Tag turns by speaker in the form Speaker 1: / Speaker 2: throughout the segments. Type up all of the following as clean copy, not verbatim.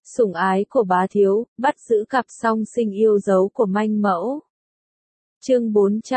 Speaker 1: Sủng ái của bá thiếu, bắt giữ cặp song sinh yêu dấu của manh mẫu. Chương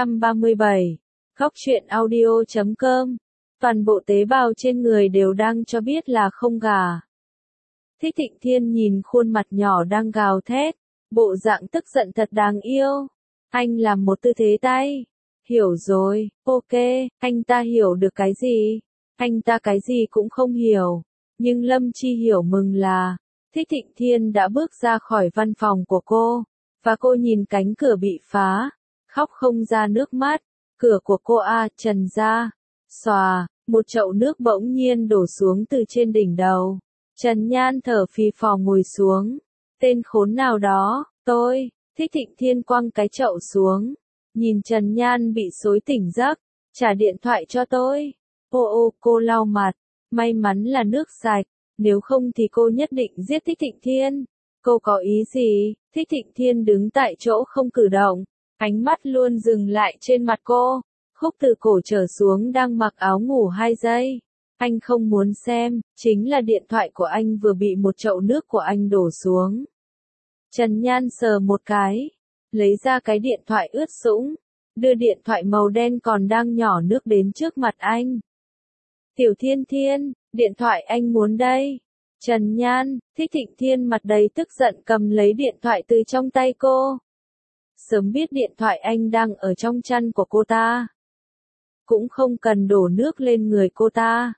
Speaker 1: 437. Góc truyện audio.com. Toàn bộ tế bào trên người đều đang cho biết là không gà. Thích Thịnh Thiên nhìn khuôn mặt nhỏ đang gào thét, bộ dạng tức giận thật đáng yêu. Anh làm một tư thế tay. Hiểu rồi, ok, anh ta hiểu được cái gì? Anh ta cái gì cũng không hiểu. Nhưng Lâm Chi hiểu mừng là, Thích Thịnh Thiên đã bước ra khỏi văn phòng của cô, và cô nhìn cánh cửa bị phá, khóc không ra nước mắt. Cửa của cô trần ra, xòa, một chậu nước bỗng nhiên đổ xuống từ trên đỉnh đầu. Trần Nhan thở phì phò ngồi xuống. Tên khốn nào đó, tôi. Thích Thịnh Thiên quăng cái chậu xuống, nhìn Trần Nhan bị xối tỉnh giấc. Trả điện thoại cho tôi. Cô lau mặt, may mắn là nước sạch, nếu không thì cô nhất định giết Thích Thịnh Thiên. Cô có ý gì? Thích Thịnh Thiên đứng tại chỗ không cử động, ánh mắt luôn dừng lại trên mặt cô. Khúc từ cổ trở xuống đang mặc áo ngủ 2 giây. Anh không muốn xem, chính là điện thoại của anh vừa bị một chậu nước của anh đổ xuống. Trần Nhan sờ một cái, lấy ra cái điện thoại ướt sũng, đưa điện thoại màu đen còn đang nhỏ nước đến trước mặt anh. Tiểu Thiên Thiên, điện thoại anh muốn đây. Trần Nhan, Thích Thịnh Thiên mặt đầy tức giận cầm lấy điện thoại từ trong tay cô. Sớm biết điện thoại anh đang ở trong chăn của cô ta, cũng không cần đổ nước lên người cô ta.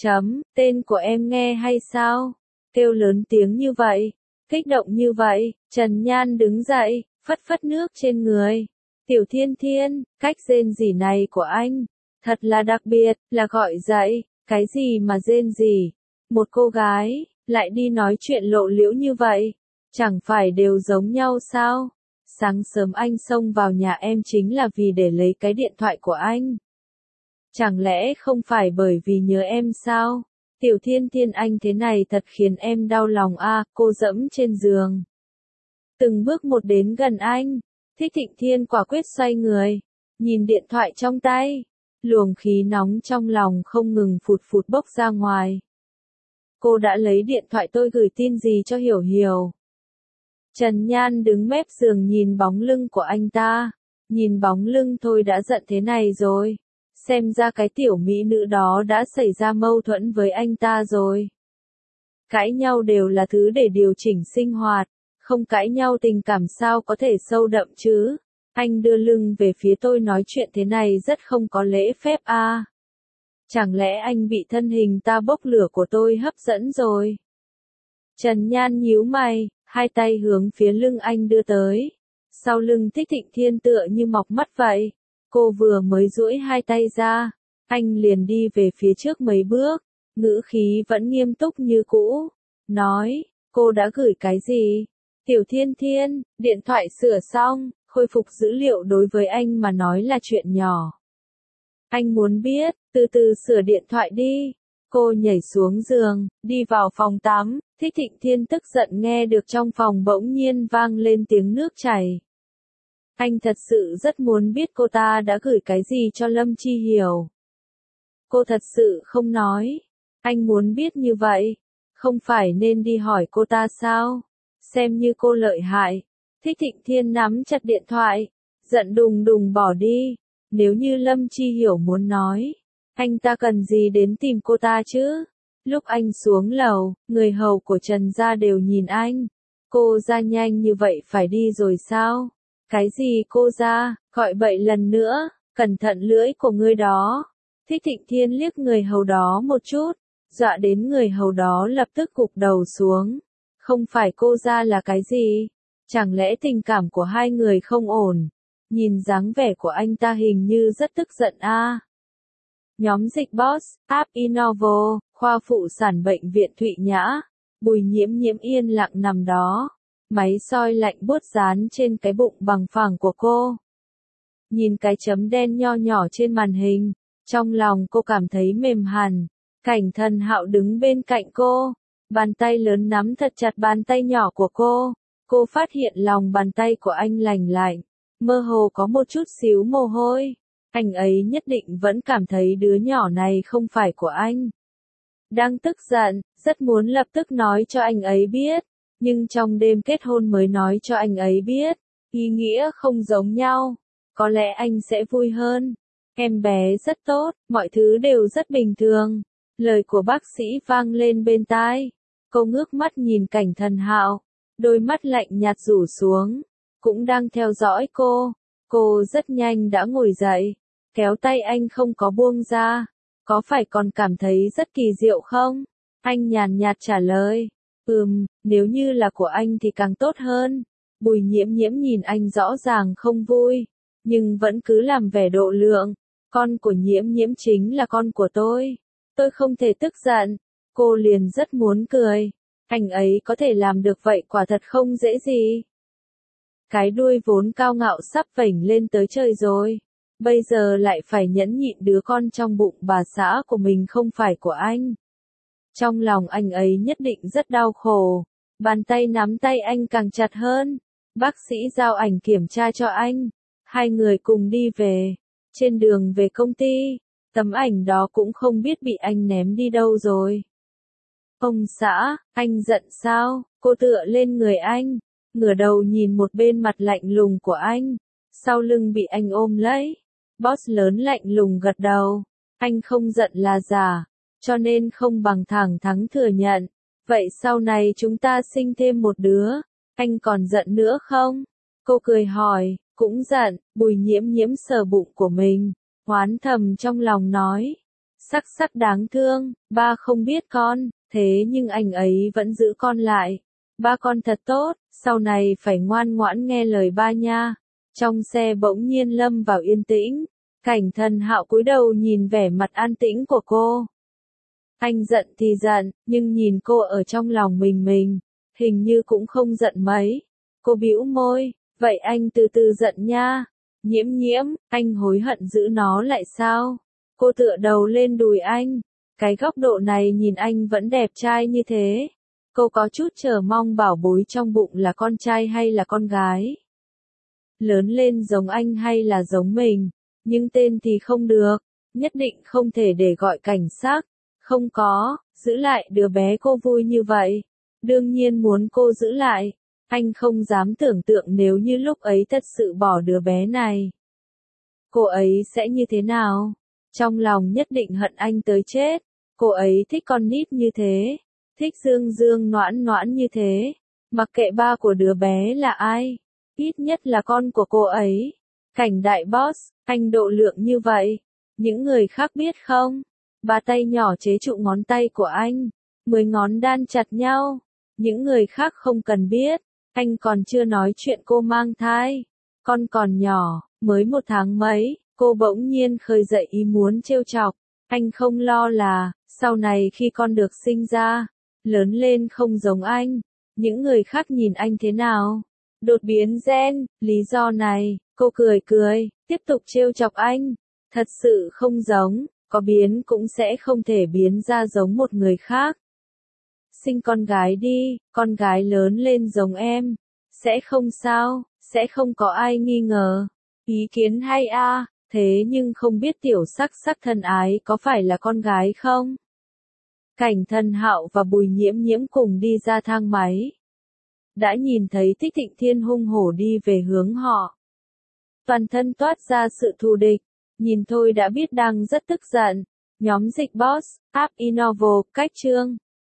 Speaker 1: Tên của em nghe hay sao? Kêu lớn tiếng như vậy, kích động như vậy. Trần Nhan đứng dậy, phất phất nước trên người. Tiểu Thiên Thiên, cách rên rỉ này của anh, thật là đặc biệt, là gọi dậy. Cái gì mà rên rỉ? Một cô gái, lại đi nói chuyện lộ liễu như vậy, chẳng phải đều giống nhau sao? Sáng sớm anh xông vào nhà em chính là vì để lấy cái điện thoại của anh. Chẳng lẽ không phải bởi vì nhớ em sao? Tiểu Thiên Thiên, anh thế này thật khiến em đau lòng cô dẫm trên giường. Từng bước một đến gần anh. Thích Thịnh Thiên quả quyết xoay người, nhìn điện thoại trong tay. Luồng khí nóng trong lòng không ngừng phụt phụt bốc ra ngoài. Cô đã lấy điện thoại tôi gửi tin gì cho Hiểu Hiểu? Trần Nhan đứng mép giường nhìn bóng lưng của anh ta. Nhìn bóng lưng thôi đã giận thế này rồi. Xem ra cái tiểu mỹ nữ đó đã xảy ra mâu thuẫn với anh ta rồi. Cãi nhau đều là thứ để điều chỉnh sinh hoạt, không cãi nhau tình cảm sao có thể sâu đậm chứ? Anh đưa lưng về phía tôi nói chuyện thế này rất không có lễ phép Chẳng lẽ anh bị thân hình ta bốc lửa của tôi hấp dẫn rồi? Trần Nhan nhíu mày, hai tay hướng phía lưng anh đưa tới. Sau lưng Thích Thịnh Thiên tựa như mọc mắt vậy. Cô vừa mới duỗi hai tay ra, anh liền đi về phía trước mấy bước, ngữ khí vẫn nghiêm túc như cũ. Nói, cô đã gửi cái gì? Tiểu Thiên Thiên, điện thoại sửa xong, khôi phục dữ liệu đối với anh mà nói là chuyện nhỏ. Anh muốn biết, từ từ sửa điện thoại đi. Cô nhảy xuống giường, đi vào phòng tắm. Thích Thịnh Thiên tức giận nghe được trong phòng bỗng nhiên vang lên tiếng nước chảy. Anh thật sự rất muốn biết cô ta đã gửi cái gì cho Lâm Chi Hiểu. Cô thật sự không nói. Anh muốn biết như vậy, không phải nên đi hỏi cô ta sao? Xem như cô lợi hại. Thích Thịnh Thiên nắm chặt điện thoại, giận đùng đùng bỏ đi. Nếu như Lâm Chi Hiểu muốn nói, anh ta cần gì đến tìm cô ta chứ? Lúc anh xuống lầu, người hầu của Trần gia đều nhìn anh. Cô ra nhanh như vậy phải đi rồi sao? Cái gì cô ra, gọi bậy lần nữa, cẩn thận lưỡi của ngươi đó. Thích Thịnh Thiên liếc người hầu đó một chút, dọa đến người hầu đó lập tức gục đầu xuống. Không phải cô ra là cái gì? Chẳng lẽ tình cảm của hai người không ổn? Nhìn dáng vẻ của anh ta hình như rất tức giận Nhóm dịch Boss, App Innovo, khoa phụ sản bệnh viện Thụy Nhã. Bùi Nhiễm Nhiễm yên lặng nằm đó. Máy soi lạnh buốt dán trên cái bụng bằng phẳng của cô. Nhìn cái chấm đen nho nhỏ trên màn hình, trong lòng cô cảm thấy mềm hẳn. Cảnh Thần Hạo đứng bên cạnh cô, bàn tay lớn nắm thật chặt bàn tay nhỏ của cô. Cô phát hiện lòng bàn tay của anh lành lạnh, mơ hồ có một chút xíu mồ hôi. Anh ấy nhất định vẫn cảm thấy đứa nhỏ này không phải của anh. Đang tức giận, rất muốn lập tức nói cho anh ấy biết. Nhưng trong đêm kết hôn mới nói cho anh ấy biết, ý nghĩa không giống nhau. Có lẽ anh sẽ vui hơn. Em bé rất tốt, mọi thứ đều rất bình thường. Lời của bác sĩ vang lên bên tai. Cô ngước mắt nhìn Cảnh Thần Hạo, đôi mắt lạnh nhạt rủ xuống, cũng đang theo dõi cô. Cô rất nhanh đã ngồi dậy, kéo tay anh không có buông ra. Có phải còn cảm thấy rất kỳ diệu không? Anh nhàn nhạt trả lời. Nếu như là của anh thì càng tốt hơn. Bùi Nhiễm Nhiễm nhìn anh rõ ràng không vui, nhưng vẫn cứ làm vẻ độ lượng. Con của Nhiễm Nhiễm chính là con của tôi. Tôi không thể tức giận. Cô liền rất muốn cười. Anh ấy có thể làm được vậy quả thật không dễ gì. Cái đuôi vốn cao ngạo sắp vểnh lên tới trời rồi. Bây giờ lại phải nhẫn nhịn đứa con trong bụng bà xã của mình không phải của anh. Trong lòng anh ấy nhất định rất đau khổ. Bàn tay nắm tay anh càng chặt hơn. Bác sĩ giao ảnh kiểm tra cho anh. Hai người cùng đi về. Trên đường về công ty, tấm ảnh đó cũng không biết bị anh ném đi đâu rồi. Ông xã, anh giận sao? Cô tựa lên người anh, ngửa đầu nhìn một bên mặt lạnh lùng của anh. Sau lưng bị anh ôm lấy. Boss lớn lạnh lùng gật đầu. Anh không giận là giả, cho nên không bằng thẳng thắn thừa nhận. Vậy sau này chúng ta sinh thêm một đứa, anh còn giận nữa không? Cô cười hỏi, cũng giận. Bùi Nhiễm Nhiễm sờ bụng của mình, oán thầm trong lòng nói. Sắc sắc đáng thương, ba không biết con, thế nhưng anh ấy vẫn giữ con lại. Ba con thật tốt, sau này phải ngoan ngoãn nghe lời ba nha. Trong xe bỗng nhiên lâm vào yên tĩnh. Cảnh Thần Hạo cúi đầu nhìn vẻ mặt an tĩnh của cô. Anh giận thì giận, nhưng nhìn cô ở trong lòng mình, hình như cũng không giận mấy. Cô bĩu môi, vậy anh từ từ giận nha. Nhiễm Nhiễm, anh hối hận giữ nó lại sao? Cô tựa đầu lên đùi anh. Cái góc độ này nhìn anh vẫn đẹp trai như thế. Cô có chút chờ mong bảo bối trong bụng là con trai hay là con gái. Lớn lên giống anh hay là giống mình. Nhưng tên thì không được. Nhất định không thể để gọi cảnh sát. Không có, giữ lại đứa bé cô vui như vậy. Đương nhiên muốn cô giữ lại. Anh không dám tưởng tượng nếu như lúc ấy thật sự bỏ đứa bé này. Cô ấy sẽ như thế nào? Trong lòng nhất định hận anh tới chết. Cô ấy thích con nít như thế. Thích dương dương noãn noãn như thế. Mặc kệ ba của đứa bé là ai. Ít nhất là con của cô ấy. Cảnh đại boss, anh độ lượng như vậy. Những người khác biết không? Ba tay nhỏ chế trụ ngón tay của anh. 10 ngón đan chặt nhau. Những người khác không cần biết. Anh còn chưa nói chuyện cô mang thai. Con còn nhỏ, mới 1 tháng mấy. Cô bỗng nhiên khơi dậy ý muốn trêu chọc. Anh không lo là, sau này khi con được sinh ra, lớn lên không giống anh. Những người khác nhìn anh thế nào? Đột biến gen, lý do này, cô cười, tiếp tục trêu chọc anh. Thật sự không giống, có biến cũng sẽ không thể biến ra giống một người khác. Sinh con gái đi, con gái lớn lên giống em. Sẽ không sao, sẽ không có ai nghi ngờ. Ý kiến hay a, thế nhưng không biết tiểu sắc sắc thân ái có phải là con gái không? Cảnh Thần Hạo và Bùi Nhiễm Nhiễm cùng đi ra thang máy. Đã nhìn thấy Thích Thịnh Thiên hung hổ đi về hướng họ. Toàn thân toát ra sự thù địch, nhìn thôi đã biết đang rất tức giận. Nhóm dịch boss, app Innovo, cách chương.